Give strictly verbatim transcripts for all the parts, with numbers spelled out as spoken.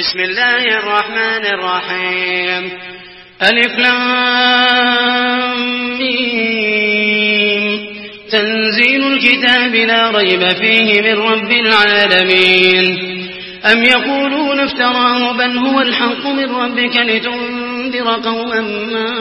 بسم الله الرحمن الرحيم ألف لام ميم تنزيل الكتاب لا ريب فيه من رب العالمين أم يقولون افتراه بل هو الحق من ربك لتنذر قوما ما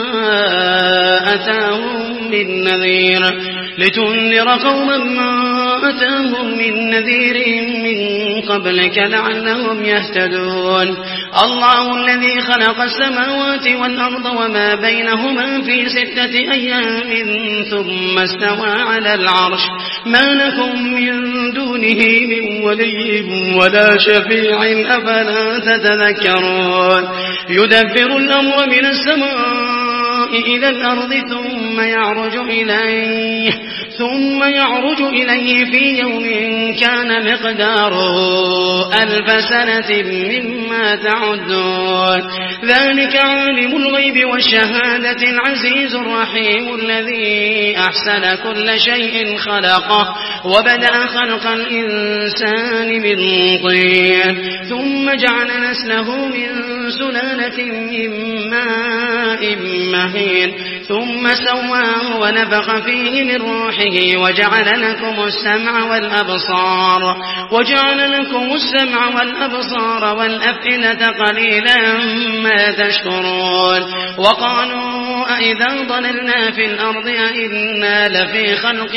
أتاهم من نذير لتنذر قوما ما أتاهم من نذير من قبلك لعلهم يهتدون الله الذي خلق السماوات والأرض وما بينهما في ستة أيام ثم استوى على العرش ما لكم من دونه من ولي ولا شفيع أفلا تتذكرون يدبر الأمر من السماء إلى الأرض ثم يعرج إليه ثم يعرج إليه في يوم كان مقداره ألف سنة مما تعدون ذلك عالم الغيب والشهادة العزيز الرحيم الذي أحسن كل شيء خلقه وبدأ خلق الإنسان من طين ثم جعل نسله من سلالة من ماء مهين ثم سواه ونفخ فيه من روحه وجعل لكم السمع والأبصار وجعل لكم السمع والأبصار والأفئدة قليلا ما تشكرون وقالوا أئذا ضللنا في الأرض أئنا لفي خلق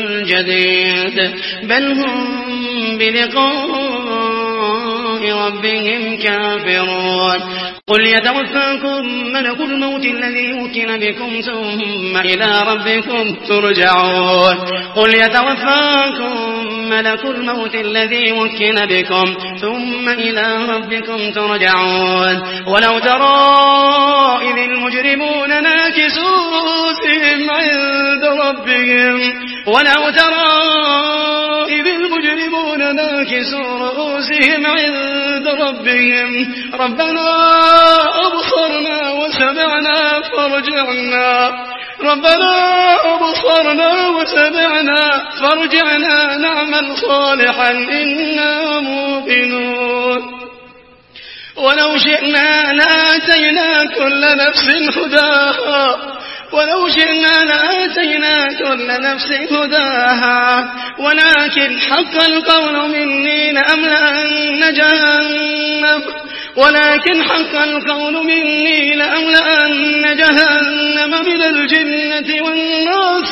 جديد بل هم بلقاء ربهم كافرون قل يتوفاكم ملك الموت الذي وكل بكم ثم إلى ربكم ترجعون قل يتوفاكم ملك الموت الذي وكل بكم ثم إلى ربكم ترجعون ولو ترى إذ المجرمون ناكسوا رؤوسهم عند ربهم ولو ترى إذ المجرمون ناكسوا رؤوسهم عند ربهم ربنا أبصرنا وسمعنا فارجعنا ربنا أبصرنا وسمعنا فارجعنا نعمل صالحا إنا موقنون ولو شئنا لآتينا كل نفس هداها ولو شئنا لآتينا كل نفس هداها ولكن حق القول مني لأملأن جهنم ولكن حق القول مني لأملأن جهنم من الجنة والناس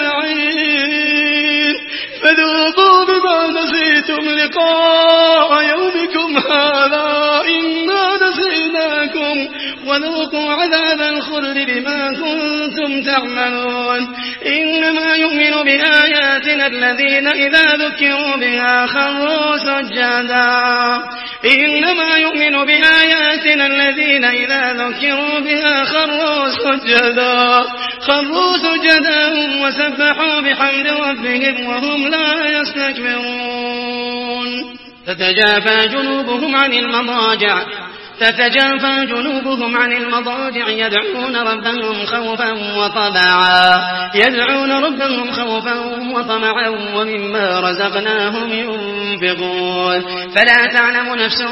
أجمعين فذوقوا بما نسيتم لقاء يومكم هذا إنا نسيناكم وذوقوا عذاب الخلد بما كنتم تعملون إنما يؤمن بآياتنا الذين إذا ذكروا بها خروا سجدا إنما يؤمن بآياتنا الذين إذا ذكروا بها خروا سجدا خروا سجدا وسبحوا بحمد ربهم وهم لا يستكبرون تتجافى جنوبهم عن المضاجع تتجافى جنوبهم عن المضاجع يدعون ربهم خوفا وطمعا يدعون ربهم خوفا وطمعا ومما رزقناهم ينفقون فلا تعلم نفس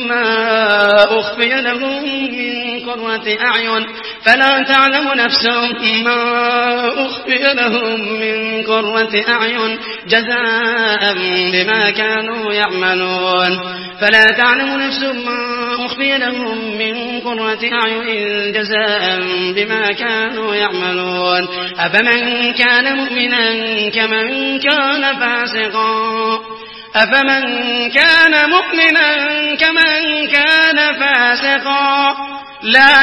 ما أخفي لهم من قرة أعين فلا تعلم نفس ما أخفي لهم من قرة أعين جزاء بما كانوا يعملون فلا تعلم نفس ما أخفي لهم من قرة أعين جزاء بما كانوا يعملون أفمن كان مؤمنا كمن كان فاسقا أفمن كان مؤمنا كمن كان فاسقا لا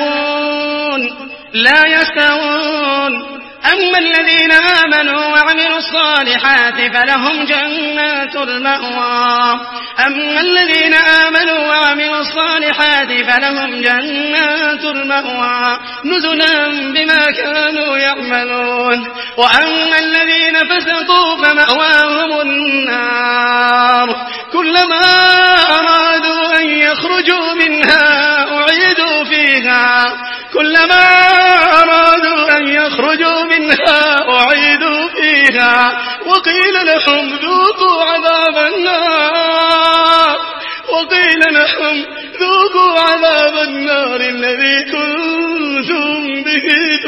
يستوون لا يستوون أما الذين آمنوا وعملوا الصالحات فلهم جنات المأوى أما الذين آمنوا وعملوا الصالحات فلهم جنات المأوى نزلا بما كانوا يعملون وأما الذين فسقوا فمأواهم النار كلما أرادوا أن يخرجوا منها أعيدوا فيها كلما أرادوا أن يخرجوا منها أعيدوا فيها وقيل لهم ذوقوا عذاب النار وقيل لهم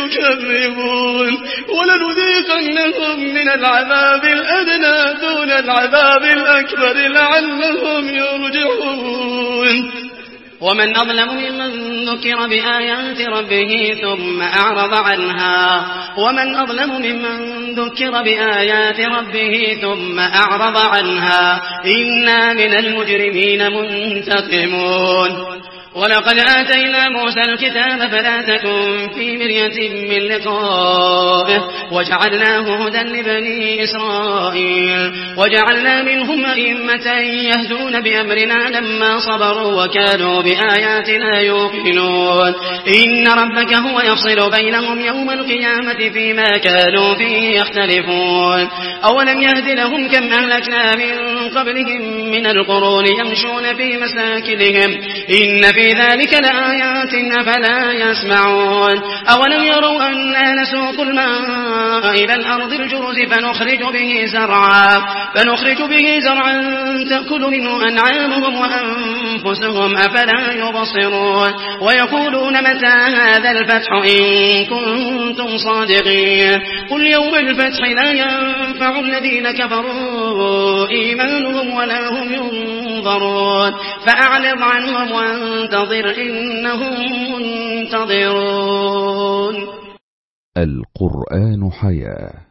يكذبون ولنذيقنهم من العذاب الأدنى دون العذاب الأكبر لعلهم يرجعون ومن أظلم ممن ذكر بآيات ربه ثم أعرض عنها ومن أظلم ممن ذكر بآيات ربه ثم أعرض عنها إنا من المجرمين منتقمون ولقد آتينا موسى الكتاب فلا تكن في مرية من لقائه وجعلناه هدى لبني إسرائيل وجعلنا منهم أئمة يهدون بأمرنا لما صبروا وكانوا بآياتنا يوقنون إن ربك هو يفصل بينهم يوم القيامة فيما كانوا فيه يختلفون أولم يهد لهم كم أهلكنا من قبلهم من القرون يمشون في مساكنهم إن في ذلك لآيات أفلا يسمعون أولم يروا أنا نسوق الماء إلى الأرض الجرز فنخرج به زرعا فنخرج به زرعا تأكل منه أنعامهم وأنفسهم أفلا يبصرون ويقولون متى هذا الفتح إن كنتم صادقين قل يوم الفتح لا ينفع الذين كفروا إيمانهم ولا هم ينظرون فأعرض عنهم وانتظر إنهم منتظرون. القرآن حياة.